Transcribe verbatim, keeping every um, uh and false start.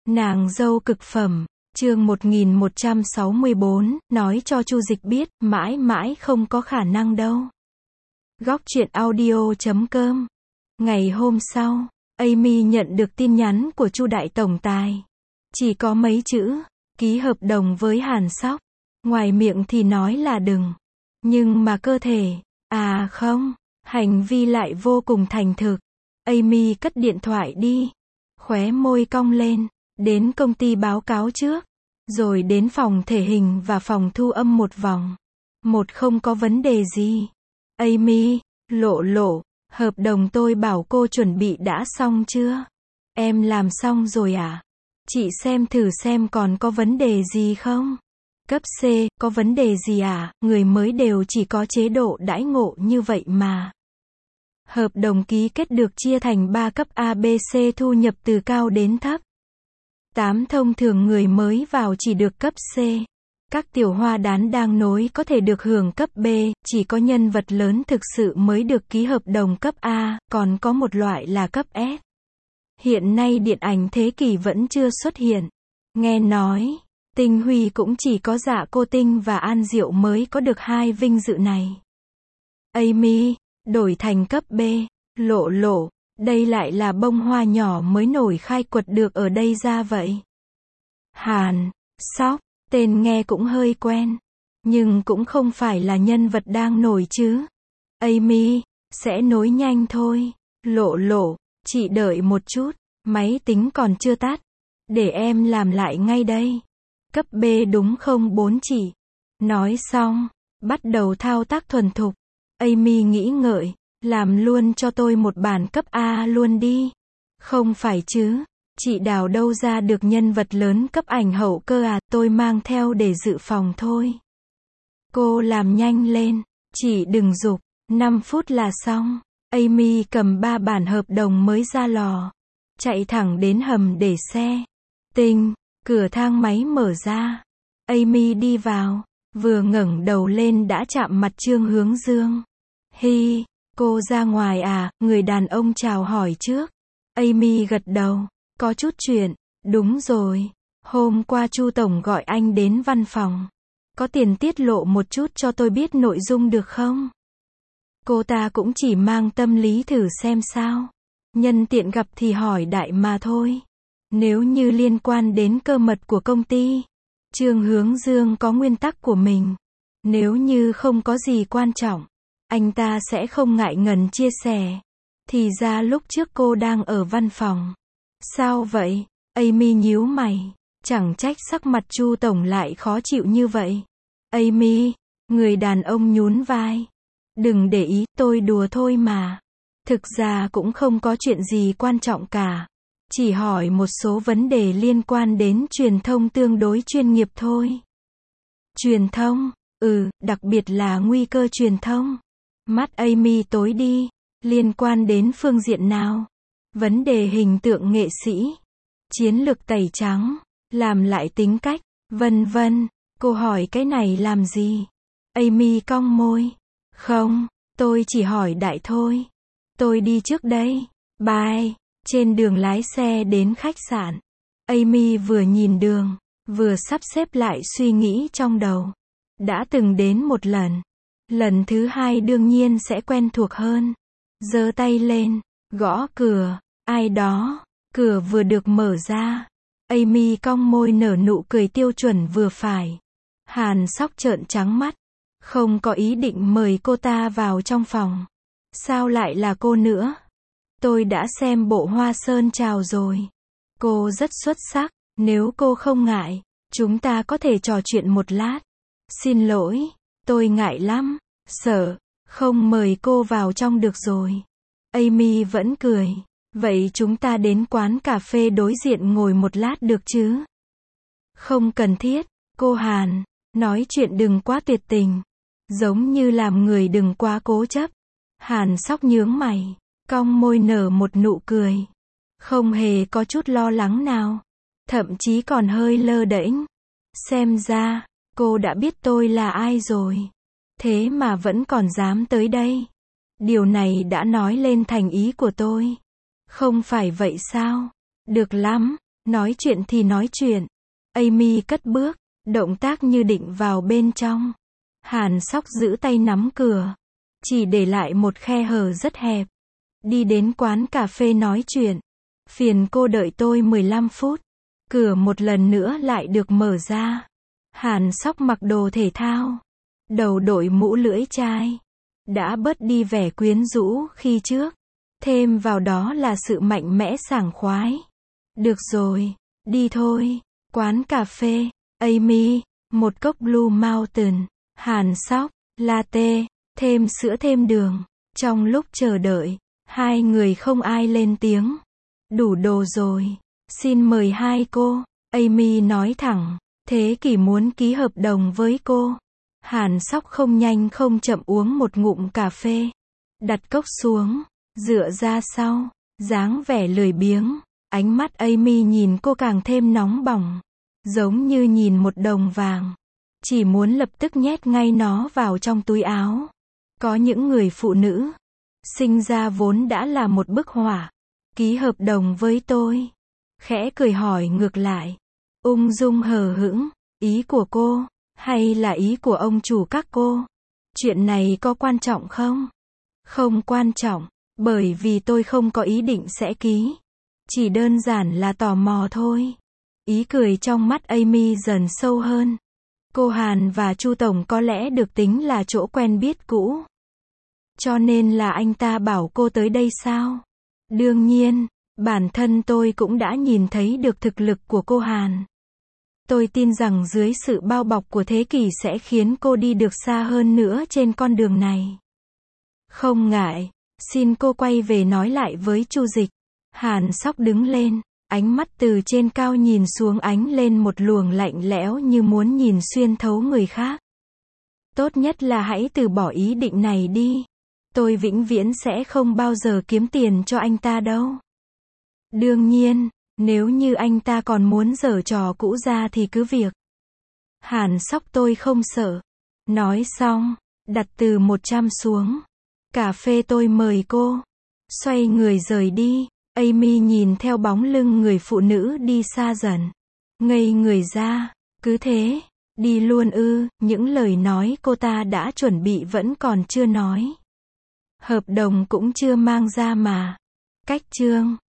Nàng dâu cực phẩm, chương một nghìn một trăm sáu mươi bốn, nói cho Chu Dịch biết, mãi mãi không có khả năng đâu. Góc truyện audio chấm com. Ngày hôm sau, Amy nhận được tin nhắn của Chu đại tổng tài. Chỉ có mấy chữ, ký hợp đồng với Hàn Sóc. Ngoài miệng thì nói là đừng. Nhưng mà cơ thể, à không, hành vi lại vô cùng thành thực. Amy cất điện thoại đi. Khóe môi cong lên. Đến công ty báo cáo trước. Rồi đến phòng thể hình và phòng thu âm một vòng. Một không có vấn đề gì. Amy, Lộ Lộ, hợp đồng tôi bảo cô chuẩn bị đã xong chưa? Em làm xong rồi à? Chị xem thử xem còn có vấn đề gì không? Cấp C, có vấn đề gì à? Người mới đều chỉ có chế độ đãi ngộ như vậy mà. Hợp đồng ký kết được chia thành ba cấp A B C thu nhập từ cao đến thấp. tám thông thường người mới vào chỉ được cấp C. Các tiểu hoa đán đang nối có thể được hưởng cấp B, chỉ có nhân vật lớn thực sự mới được ký hợp đồng cấp A, còn có một loại là cấp S. Hiện nay điện ảnh thế kỷ vẫn chưa xuất hiện. Nghe nói, Tinh Huy cũng chỉ có Dạ Cô Tinh và An Diệu mới có được hai vinh dự này. Amy, đổi thành cấp B, Lộ Lộ, đây lại là bông hoa nhỏ mới nổi khai quật được ở đây ra vậy. Hàn Sóc, tên nghe cũng hơi quen, nhưng cũng không phải là nhân vật đang nổi chứ. Amy, sẽ nối nhanh thôi. Lộ Lộ, chị đợi một chút, máy tính còn chưa tắt. Để em làm lại ngay đây. Cấp B đúng không bốn chị? Nói xong, bắt đầu thao tác thuần thục. Amy nghĩ ngợi, làm luôn cho tôi một bản cấp A luôn đi. Không phải chứ, chị đào đâu ra được nhân vật lớn cấp ảnh hậu cơ à, tôi mang theo để dự phòng thôi. Cô làm nhanh lên, chị đừng giục, năm phút là xong. Amy cầm ba bản hợp đồng mới ra lò, chạy thẳng đến hầm để xe. Tinh, cửa thang máy mở ra. Amy đi vào, vừa ngẩng đầu lên đã chạm mặt Trương Hướng Dương. Hi, cô ra ngoài à, người đàn ông chào hỏi trước. Amy gật đầu, có chút chuyện, đúng rồi. Hôm qua Chu tổng gọi anh đến văn phòng. Có tiền tiết lộ một chút cho tôi biết nội dung được không? Cô ta cũng chỉ mang tâm lý thử xem sao. Nhân tiện gặp thì hỏi đại mà thôi. Nếu như liên quan đến cơ mật của công ty, Trương Hướng Dương có nguyên tắc của mình. Nếu như không có gì quan trọng, anh ta sẽ không ngại ngần chia sẻ. Thì ra lúc trước cô đang ở văn phòng. Sao vậy? Amy nhíu mày. Chẳng trách sắc mặt Chu tổng lại khó chịu như vậy. Amy, người đàn ông nhún vai. Đừng để ý, tôi đùa thôi mà. Thực ra cũng không có chuyện gì quan trọng cả. Chỉ hỏi một số vấn đề liên quan đến truyền thông tương đối chuyên nghiệp thôi. Truyền thông? Ừ, đặc biệt là nguy cơ truyền thông. Mắt Amy tối đi. Liên quan đến phương diện nào? Vấn đề hình tượng nghệ sĩ, chiến lược tẩy trắng, làm lại tính cách, vân vân. Cô hỏi cái này làm gì? Amy cong môi. Không, tôi chỉ hỏi đại thôi. Tôi đi trước đây. Bye. Trên đường lái xe đến khách sạn, Amy vừa nhìn đường, vừa sắp xếp lại suy nghĩ trong đầu. Đã từng đến một lần. Lần thứ hai đương nhiên sẽ quen thuộc hơn. Giơ tay lên, gõ cửa. Ai đó? Cửa vừa được mở ra. Amy cong môi nở nụ cười tiêu chuẩn vừa phải. Hàn Sóc trợn trắng mắt. Không có ý định mời cô ta vào trong phòng. Sao lại là cô nữa? Tôi đã xem bộ Hoa Sơn Chào rồi. Cô rất xuất sắc. Nếu cô không ngại, chúng ta có thể trò chuyện một lát. Xin lỗi, tôi ngại lắm. Sợ, không mời cô vào trong được rồi. Amy vẫn cười. Vậy chúng ta đến quán cà phê đối diện ngồi một lát được chứ? Không cần thiết, cô Hàn. Nói chuyện đừng quá tuyệt tình. Giống như làm người đừng quá cố chấp. Hàn Sóc nhướng mày, cong môi nở một nụ cười. Không hề có chút lo lắng nào. Thậm chí còn hơi lơ đễnh. Xem ra, cô đã biết tôi là ai rồi. Thế mà vẫn còn dám tới đây. Điều này đã nói lên thành ý của tôi. Không phải vậy sao? Được lắm, Nói chuyện thì nói chuyện. Amy cất bước, động tác như định vào bên trong. Hàn Sóc giữ tay nắm cửa, chỉ để lại một khe hở rất hẹp. Đi đến quán cà phê nói chuyện. Phiền cô đợi tôi mười lăm phút. Cửa một lần nữa lại được mở ra. Hàn Sóc mặc đồ thể thao, đầu đội mũ lưỡi chai, đã bớt đi vẻ quyến rũ khi trước. Thêm vào đó là sự mạnh mẽ sảng khoái. Được rồi, đi thôi. Quán cà phê. Amy, một cốc Blue Mountain. Hàn Sóc, latte, thêm sữa thêm đường. Trong lúc chờ đợi, hai người không ai lên tiếng. Đủ đồ rồi. Xin mời hai cô. Amy nói thẳng. Thế Kỷ muốn ký hợp đồng với cô. Hàn Sóc không nhanh không chậm uống một ngụm cà phê. Đặt cốc xuống, dựa ra sau, dáng vẻ lười biếng. Ánh mắt Amy nhìn cô càng thêm nóng bỏng, giống như nhìn một đồng vàng. Chỉ muốn lập tức nhét ngay nó vào trong túi áo. Có những người phụ nữ, sinh ra vốn đã là một bức họa. Ký hợp đồng với tôi. Khẽ cười hỏi ngược lại. Ung dung hờ hững. Ý của cô, hay là ý của ông chủ các cô? Chuyện này có quan trọng không? Không quan trọng, bởi vì tôi không có ý định sẽ ký. Chỉ đơn giản là tò mò thôi. Ý cười trong mắt Amy dần sâu hơn. Cô Hàn và Chu Tổng có lẽ được tính là chỗ quen biết cũ. Cho nên là anh ta bảo cô tới đây sao? Đương nhiên, bản thân tôi cũng đã nhìn thấy được thực lực của cô Hàn. Tôi tin rằng dưới sự bao bọc của Thế Kỷ sẽ khiến cô đi được xa hơn nữa trên con đường này. Không ngại, xin cô quay về nói lại với Chu Dịch. Hàn Sóc đứng lên, ánh mắt từ trên cao nhìn xuống ánh lên một luồng lạnh lẽo như muốn nhìn xuyên thấu người khác. Tốt nhất là hãy từ bỏ ý định này đi. Tôi vĩnh viễn sẽ không bao giờ kiếm tiền cho anh ta đâu. Đương nhiên, nếu như anh ta còn muốn giở trò cũ ra thì cứ việc. Hàn Sóc tôi không sợ. Nói xong, đặt từ một trăm xuống. Cà phê tôi mời cô. Xoay người rời đi. Amy nhìn theo bóng lưng người phụ nữ đi xa dần. Ngây người ra. Cứ thế, đi luôn ư? Những lời nói cô ta đã chuẩn bị vẫn còn chưa nói. Hợp đồng cũng chưa mang ra mà. Cách chương